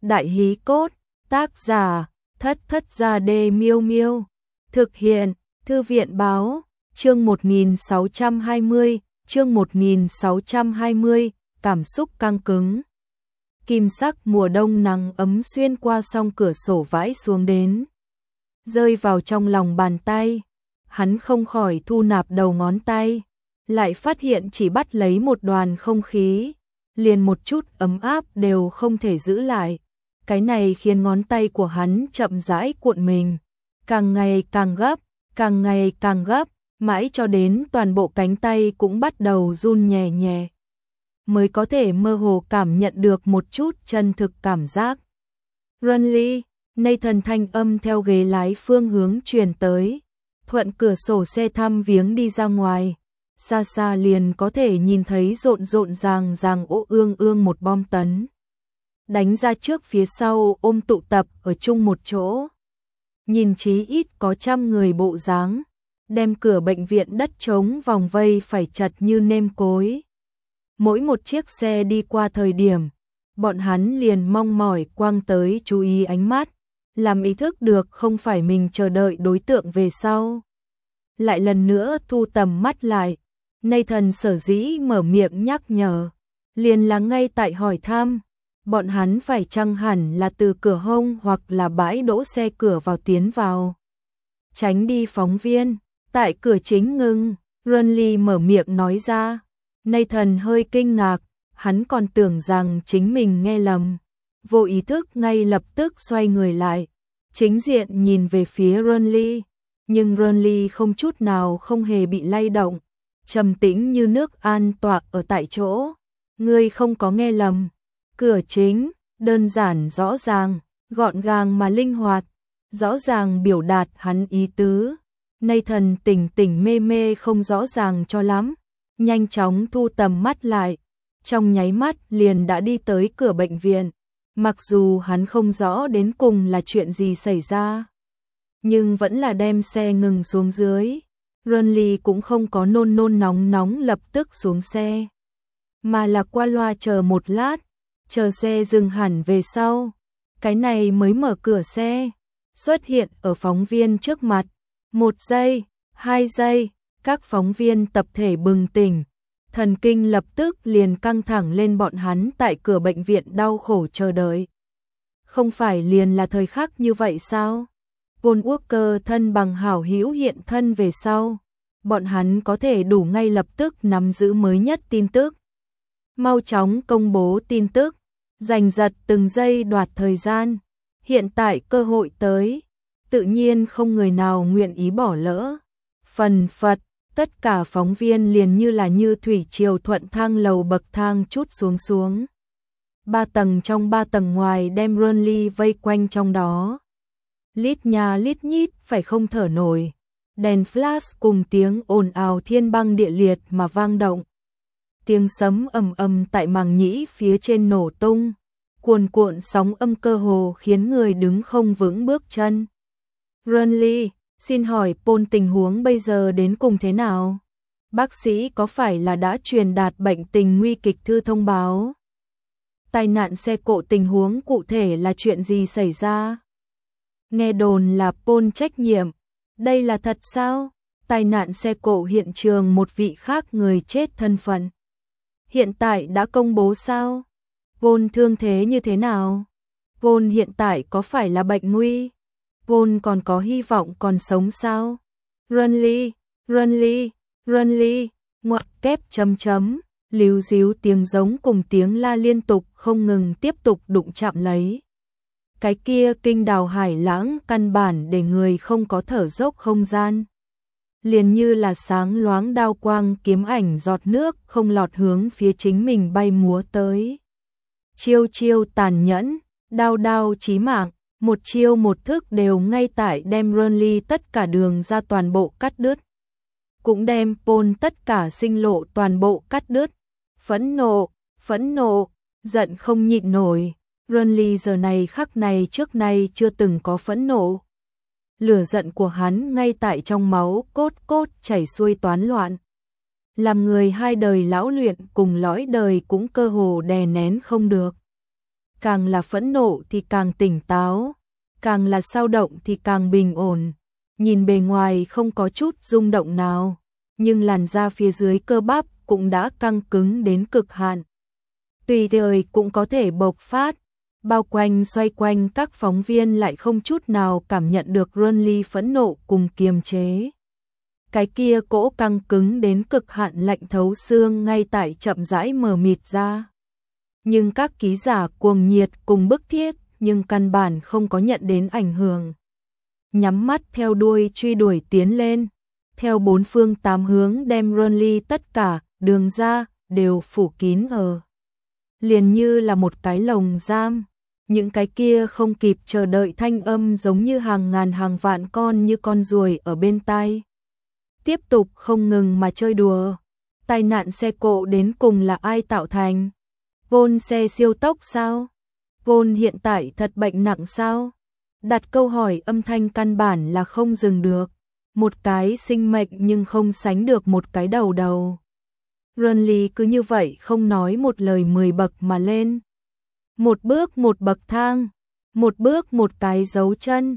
Đại hí cốt, tác giả, Thất Thất Gia Đê Miêu Miêu. Thực hiện, Thư viện báo, chương 1620, chương 1620, cảm xúc căng cứng. Kim sắc mùa đông nắng ấm xuyên qua song cửa sổ vãi xuống đến, rơi vào trong lòng bàn tay. Hắn không khỏi thu nạp đầu ngón tay, lại phát hiện chỉ bắt lấy một đoàn không khí, liền một chút ấm áp đều không thể giữ lại. Cái này khiến ngón tay của hắn chậm rãi cuộn mình, càng ngày càng gấp, càng ngày càng gấp, mãi cho đến toàn bộ cánh tay cũng bắt đầu run nhẹ nhẹ, mới có thể mơ hồ cảm nhận được một chút chân thực cảm giác. Runly, Nathan thanh âm theo ghế lái phương hướng truyền tới, thuận cửa sổ xe thăm viếng đi ra ngoài, xa xa liền có thể nhìn thấy rộn rộn ràng ràng ố ương ương một bom tấn. Đánh ra trước phía sau ôm tụ tập ở chung một chỗ. Nhìn chí ít có trăm người bộ dáng, đem cửa bệnh viện đất trống vòng vây phải chật như nêm cối. Mỗi một chiếc xe đi qua thời điểm, bọn hắn liền mong mỏi quang tới chú ý ánh mắt, làm ý thức được không phải mình chờ đợi đối tượng về sau. Lại lần nữa thu tầm mắt lại, Nathan sở dĩ mở miệng nhắc nhở, liền là ngay tại hỏi thăm, bọn hắn phải chăng hẳn là từ cửa hông hoặc là bãi đỗ xe cửa vào tiến vào. Tránh đi phóng viên, tại cửa chính ngừng, Runly mở miệng nói ra. Nathan hơi kinh ngạc, hắn còn tưởng rằng chính mình nghe lầm, vô ý thức ngay lập tức xoay người lại, chính diện nhìn về phía Runly, nhưng Runly không chút nào không hề bị lay động, trầm tĩnh như nước an tọa ở tại chỗ. Ngươi không có nghe lầm, cửa chính, đơn giản rõ ràng, gọn gàng mà linh hoạt, rõ ràng biểu đạt hắn ý tứ. Nathan tỉnh tỉnh mê mê không rõ ràng cho lắm, nhanh chóng thu tầm mắt lại, trong nháy mắt liền đã đi tới cửa bệnh viện. Mặc dù hắn không rõ đến cùng là chuyện gì xảy ra, nhưng vẫn là đem xe ngừng xuống dưới. Runly cũng không có nôn nôn nóng nóng lập tức xuống xe, mà là qua loa chờ một lát, chờ xe dừng hẳn về sau, cái này mới mở cửa xe, xuất hiện ở phóng viên trước mặt. 1 giây, 2 giây, các phóng viên tập thể bừng tỉnh, thần kinh lập tức liền căng thẳng lên. Bọn hắn tại cửa bệnh viện đau khổ chờ đợi, không phải liền là thời khắc như vậy sao? Paul Walker thân bằng hảo hữu hiện thân về sau, bọn hắn có thể đủ ngay lập tức nắm giữ mới nhất tin tức, mau chóng công bố tin tức, giành giật từng giây đoạt thời gian. Hiện tại cơ hội tới, tự nhiên không người nào nguyện ý bỏ lỡ. Phần phật, tất cả phóng viên liền như là như thủy triều thuận thang lầu bậc thang chút xuống. 3 tầng trong 3 tầng ngoài đem Runly vây quanh trong đó. Lít nhà lít nhít phải không thở nổi. Đèn flash cùng tiếng ồn ào thiên băng địa liệt mà vang động. Tiếng sấm ầm ầm tại màng nhĩ phía trên nổ tung, cuồn cuộn sóng âm cơ hồ khiến người đứng không vững bước chân. Runly, xin hỏi Paul tình huống bây giờ đến cùng thế nào? Bác sĩ có phải là đã truyền đạt bệnh tình nguy kịch thư thông báo? Tai nạn xe cộ tình huống cụ thể là chuyện gì xảy ra? Nghe đồn là Paul trách nhiệm, đây là thật sao? Tai nạn xe cộ hiện trường một vị khác người chết thân phận, hiện tại đã công bố sao? Paul thương thế như thế nào? Paul hiện tại có phải là bệnh nguy? Paul còn có hy vọng còn sống sao? Runly, ngoặc kép chấm chấm, líu díu tiếng giống cùng tiếng la liên tục không ngừng tiếp tục đụng chạm lấy. Cái kia kinh đào hải lãng căn bản để người không có thở dốc không gian. Liền như là sáng loáng đao quang kiếm ảnh giọt nước không lọt hướng phía chính mình bay múa tới. Chiêu chiêu tàn nhẫn, đao đao chí mạng, một chiêu một thức đều ngay tại đem Runly tất cả đường ra toàn bộ cắt đứt, cũng đem Paul tất cả sinh lộ toàn bộ cắt đứt. Phẫn nộ, giận không nhịn nổi. Runly giờ này khắc này trước nay chưa từng có phẫn nộ. Lửa giận của hắn ngay tại trong máu cốt chảy xuôi toán loạn, làm người hai đời lão luyện cùng lõi đời cũng cơ hồ đè nén không được. càng là phẫn nộ thì càng tỉnh táo, càng là sao động thì càng bình ổn. Nhìn bề ngoài không có chút rung động nào, nhưng làn da phía dưới cơ bắp cũng đã căng cứng đến cực hạn. Tùy thời cũng có thể bộc phát. Bao quanh xoay quanh các phóng viên lại không chút nào cảm nhận được Renly phẫn nộ cùng kiềm chế. Cái kia cỗ căng cứng đến cực hạn lạnh thấu xương ngay tại chậm rãi mờ mịt ra. Nhưng các ký giả cuồng nhiệt cùng bức thiết nhưng căn bản không có nhận đến ảnh hưởng. Nhắm mắt theo đuôi truy đuổi tiến lên, theo bốn phương tám hướng đem Renly tất cả đường ra đều phủ kín ở. Liền như là một cái lồng giam. Những cái kia không kịp chờ đợi thanh âm giống như hàng ngàn hàng vạn con như con ruồi ở bên tai. Tiếp tục không ngừng mà chơi đùa. Tai nạn xe cộ đến cùng là ai tạo thành? Vôn xe siêu tốc sao? Vôn hiện tại thật bệnh nặng sao? Đặt câu hỏi âm thanh căn bản là không dừng được. Một cái sinh mệnh nhưng không sánh được một cái đầu đầu. Renly cứ như vậy không nói một lời 10 bậc mà lên. Một bước một bậc thang, một bước một cái dấu chân,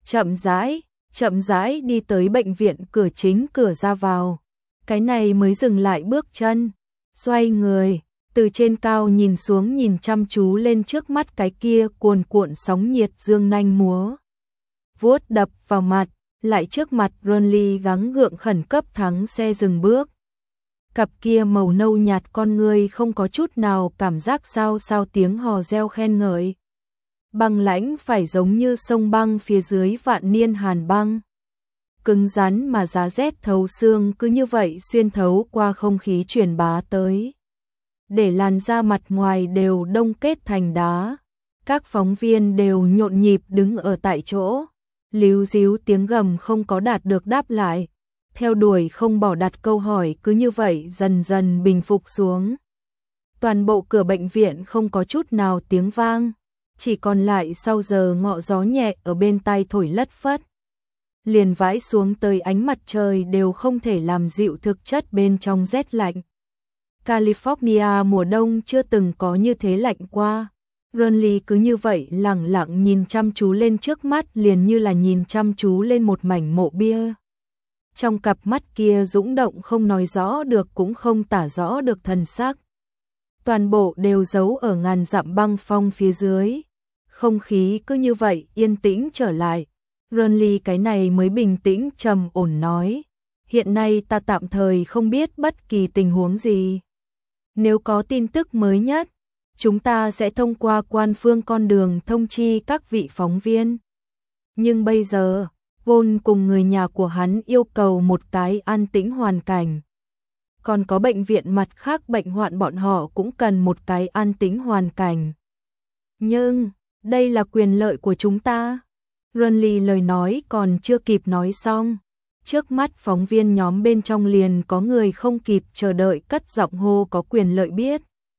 chậm rãi đi tới bệnh viện cửa chính cửa ra vào. Cái này mới dừng lại bước chân, xoay người, từ trên cao nhìn xuống nhìn chăm chú lên trước mắt cái kia cuồn cuộn sóng nhiệt dương nanh múa. Vuốt đập vào mặt, lại trước mặt Renly gắng gượng khẩn cấp thắng xe dừng bước. Cặp kia màu nâu nhạt con người không có chút nào cảm giác sao tiếng hò reo khen ngợi. Băng lãnh phải giống như sông băng phía dưới vạn niên hàn băng. Cứng rắn mà giá rét thấu xương cứ như vậy xuyên thấu qua không khí truyền bá tới. Để làn da mặt ngoài đều đông kết thành đá. Các phóng viên đều nhộn nhịp đứng ở tại chỗ. Líu díu tiếng gầm không có đạt được đáp lại. Theo đuổi không bỏ đặt câu hỏi cứ như vậy dần dần bình phục xuống. Toàn bộ cửa bệnh viện không có chút nào tiếng vang, chỉ còn lại sau giờ ngọ gió nhẹ ở bên tai thổi lất phất. Liền vãi xuống tới ánh mặt trời đều không thể làm dịu thực chất bên trong rét lạnh. California mùa đông chưa từng có như thế lạnh qua. Renly cứ như vậy lẳng lặng nhìn chăm chú lên trước mắt liền như là nhìn chăm chú lên một mảnh mộ bia. Trong cặp mắt kia dũng động không nói rõ được cũng không tả rõ được thần sắc. Toàn bộ đều giấu ở ngàn dặm băng phong phía dưới. Không khí cứ như vậy yên tĩnh trở lại. Renly cái này mới bình tĩnh trầm ổn nói. Hiện nay ta tạm thời không biết bất kỳ tình huống gì. Nếu có tin tức mới nhất, chúng ta sẽ thông qua quan phương con đường thông chi các vị phóng viên. Nhưng bây giờ, Vôn cùng người nhà của hắn yêu cầu một cái an tĩnh hoàn cảnh. Còn có bệnh viện mặt khác bệnh hoạn bọn họ cũng cần một cái an tĩnh hoàn cảnh. Nhưng, đây là quyền lợi của chúng ta. Renly lời nói còn chưa kịp nói xong. Trước mắt phóng viên nhóm bên trong liền có người không kịp chờ đợi cất giọng hô có quyền lợi biết.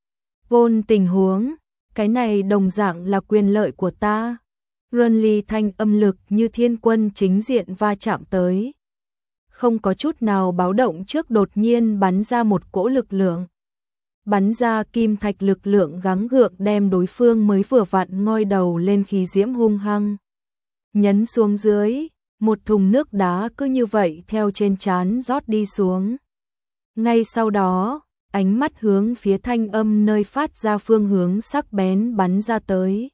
Vôn tình huống, cái này đồng dạng là quyền lợi của ta. Renly thanh âm lực như thiên quân chính diện va chạm tới. Không có chút nào báo động trước đột nhiên bắn ra một cỗ lực lượng. Bắn ra kim thạch lực lượng gắng gượng đem đối phương mới vừa vặn ngoi đầu lên khí diễm hung hăng. Nhấn xuống dưới, một thùng nước đá cứ như vậy theo trên trán rót đi xuống. Ngay sau đó, ánh mắt hướng phía thanh âm nơi phát ra phương hướng sắc bén bắn ra tới.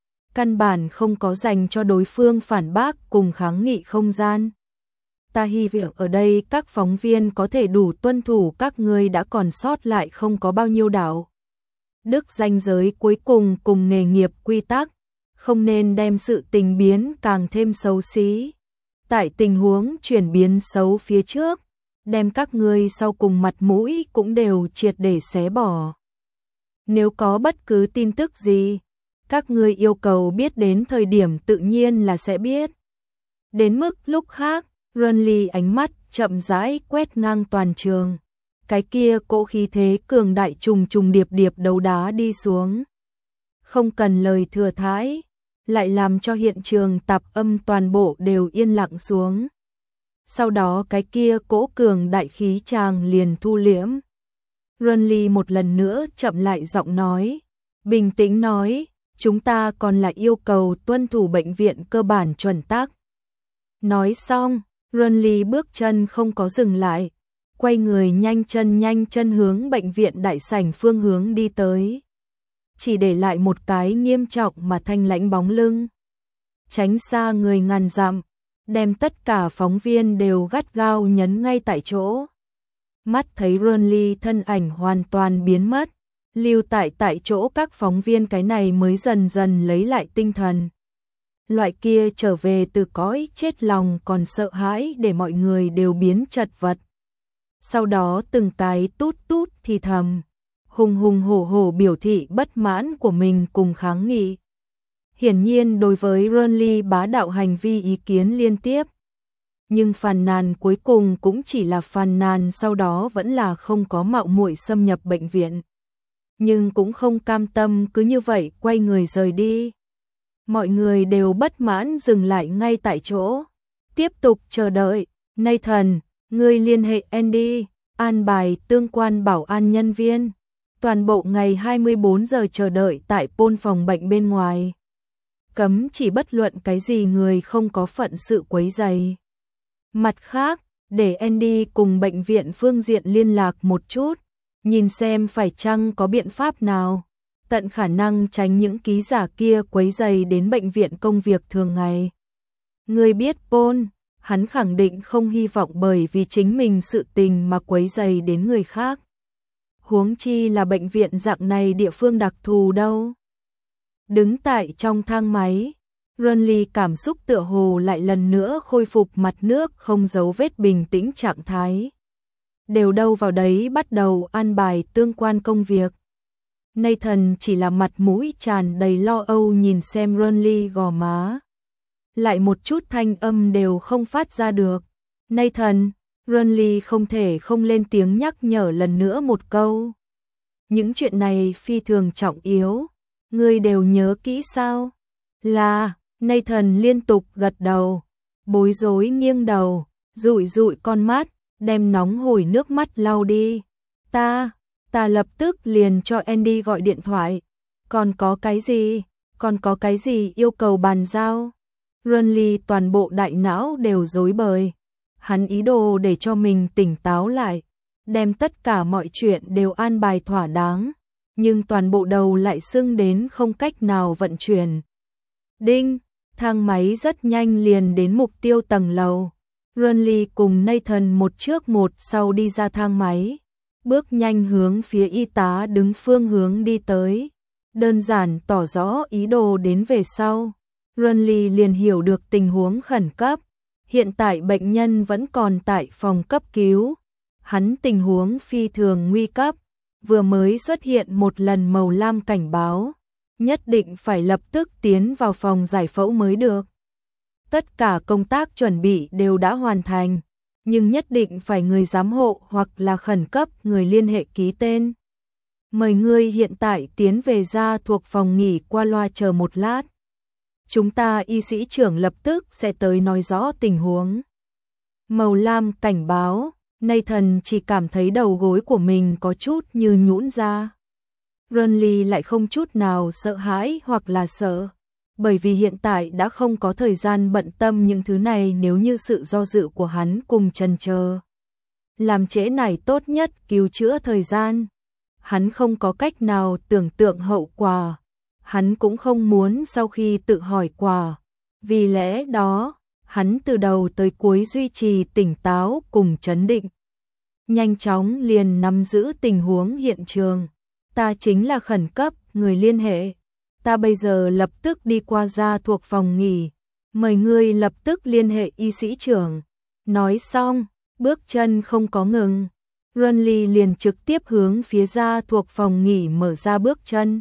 Căn bản không có dành cho đối phương phản bác cùng kháng nghị không gian. Ta hy vọng ở đây các phóng viên có thể đủ tuân thủ các ngươi đã còn sót lại không có bao nhiêu đạo đức ranh giới cuối cùng cùng nghề nghiệp quy tắc, không nên đem sự tình biến càng thêm xấu xí. Tại tình huống chuyển biến xấu phía trước, đem các ngươi sau cùng mặt mũi cũng đều triệt để xé bỏ. Nếu có bất cứ tin tức gì, các ngươi yêu cầu biết đến thời điểm tự nhiên là sẽ biết. Đến mức lúc khác, Renly ánh mắt chậm rãi quét ngang toàn trường. Cái kia cỗ khí thế cường đại trùng trùng điệp điệp đấu đá đi xuống. Không cần lời thừa thãi, lại làm cho hiện trường tạp âm toàn bộ đều yên lặng xuống. Sau đó cái kia cỗ cường đại khí tràng liền thu liễm. Renly một lần nữa chậm lại giọng nói, bình tĩnh nói, chúng ta còn lại yêu cầu tuân thủ bệnh viện cơ bản chuẩn tắc. Nói xong, Runly bước chân không có dừng lại, quay người nhanh chân hướng bệnh viện đại sảnh phương hướng đi tới. Chỉ để lại một cái nghiêm trọng mà thanh lãnh bóng lưng. Tránh xa người ngàn dặm, đem tất cả phóng viên đều gắt gao nhấn ngay tại chỗ. Mắt thấy Runly thân ảnh hoàn toàn biến mất, lưu tại chỗ các phóng viên cái này mới dần dần lấy lại tinh thần. Loại kia trở về từ cõi chết lòng còn sợ hãi để mọi người đều biến chật vật. Sau đó từng cái tút thì thầm, hùng hổ biểu thị bất mãn của mình cùng kháng nghị. Hiển nhiên đối với Runly bá đạo hành vi ý kiến liên tiếp. Nhưng phàn nàn cuối cùng cũng chỉ là phàn nàn, sau đó vẫn là không có mạo muội xâm nhập bệnh viện. Nhưng cũng không cam tâm cứ như vậy quay người rời đi. Mọi người đều bất mãn dừng lại ngay tại chỗ. Tiếp tục chờ đợi. Nathan, ngươi liên hệ Andy, an bài tương quan bảo an nhân viên. Toàn bộ ngày 24 giờ chờ đợi tại pôn phòng bệnh bên ngoài. Cấm chỉ bất luận cái gì người không có phận sự quấy rầy. Mặt khác, để Andy cùng bệnh viện phương diện liên lạc một chút, nhìn xem phải chăng có biện pháp nào, tận khả năng tránh những ký giả kia quấy rầy đến bệnh viện công việc thường ngày. Người biết Paul, hắn khẳng định không hy vọng bởi vì chính mình sự tình mà quấy rầy đến người khác. Huống chi là bệnh viện dạng này địa phương đặc thù đâu. Đứng tại trong thang máy, Runly cảm xúc tựa hồ lại lần nữa khôi phục mặt nước không dấu vết bình tĩnh trạng thái. Đều đâu vào đấy bắt đầu an bài tương quan công việc. Nathan chỉ là mặt mũi tràn đầy lo âu nhìn xem Runly gò má. Lại một chút thanh âm đều không phát ra được. Nathan, Runly không thể không lên tiếng nhắc nhở lần nữa một câu. Những chuyện này phi thường trọng yếu. Ngươi đều nhớ kỹ sao? Là, Nathan liên tục gật đầu, bối rối nghiêng đầu, dụi con mắt, đem nóng hổi nước mắt lau đi. Ta lập tức liền cho Andy gọi điện thoại. Còn có cái gì yêu cầu bàn giao? Runly toàn bộ đại não đều rối bời. Hắn ý đồ để cho mình tỉnh táo lại, đem tất cả mọi chuyện đều an bài thỏa đáng, nhưng toàn bộ đầu lại sưng đến không cách nào vận chuyển. Đinh, thang máy rất nhanh liền đến mục tiêu tầng lầu. Runly cùng Nathan một trước một sau đi ra thang máy, bước nhanh hướng phía y tá đứng phương hướng đi tới. Đơn giản tỏ rõ ý đồ đến về sau, Runly liền hiểu được tình huống khẩn cấp. Hiện tại bệnh nhân vẫn còn tại phòng cấp cứu. Hắn tình huống phi thường nguy cấp, vừa mới xuất hiện một lần màu lam cảnh báo, nhất định phải lập tức tiến vào phòng giải phẫu mới được. Tất cả công tác chuẩn bị đều đã hoàn thành, nhưng nhất định phải người giám hộ hoặc là khẩn cấp người liên hệ ký tên. Mời ngươi hiện tại tiến về ra thuộc phòng nghỉ qua loa chờ một lát. Chúng ta y sĩ trưởng lập tức sẽ tới nói rõ tình huống. Màu lam cảnh báo, Nathan chỉ cảm thấy đầu gối của mình có chút như nhũn ra. Runly lại không chút nào sợ hãi hoặc là sợ, bởi vì hiện tại đã không có thời gian bận tâm những thứ này. Nếu như sự do dự của hắn cùng chần chờ làm trễ nải tốt nhất cứu chữa thời gian, hắn không có cách nào tưởng tượng hậu quả. Hắn cũng không muốn sau khi tự hỏi quả. Vì lẽ đó, hắn từ đầu tới cuối duy trì tỉnh táo cùng trấn định. Nhanh chóng liền nắm giữ tình huống hiện trường. Ta chính là khẩn cấp, người liên hệ. Ta bây giờ lập tức đi qua ra thuộc phòng nghỉ. Mời ngươi lập tức liên hệ y sĩ trưởng. Nói xong, bước chân không có ngừng. Runly liền trực tiếp hướng phía ra thuộc phòng nghỉ mở ra bước chân.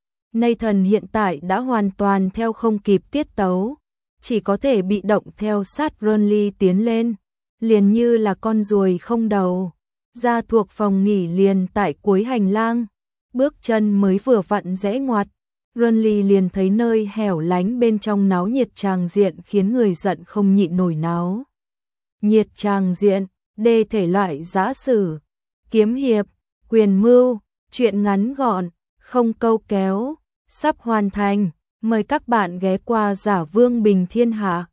Nathan hiện tại đã hoàn toàn theo không kịp tiết tấu, chỉ có thể bị động theo sát Runly tiến lên, liền như là con ruồi không đầu. Ra thuộc phòng nghỉ liền tại cuối hành lang, bước chân mới vừa vặn rẽ ngoặt, Runly liền thấy nơi hẻo lánh bên trong náo nhiệt tràng diện khiến người giận không nhịn nổi náo. Nhiệt tràng diện, đê thể loại giã sử, kiếm hiệp, quyền mưu, chuyện ngắn gọn, không câu kéo, sắp hoàn thành. Mời các bạn ghé qua Giả Vương Bình Thiên Hạ.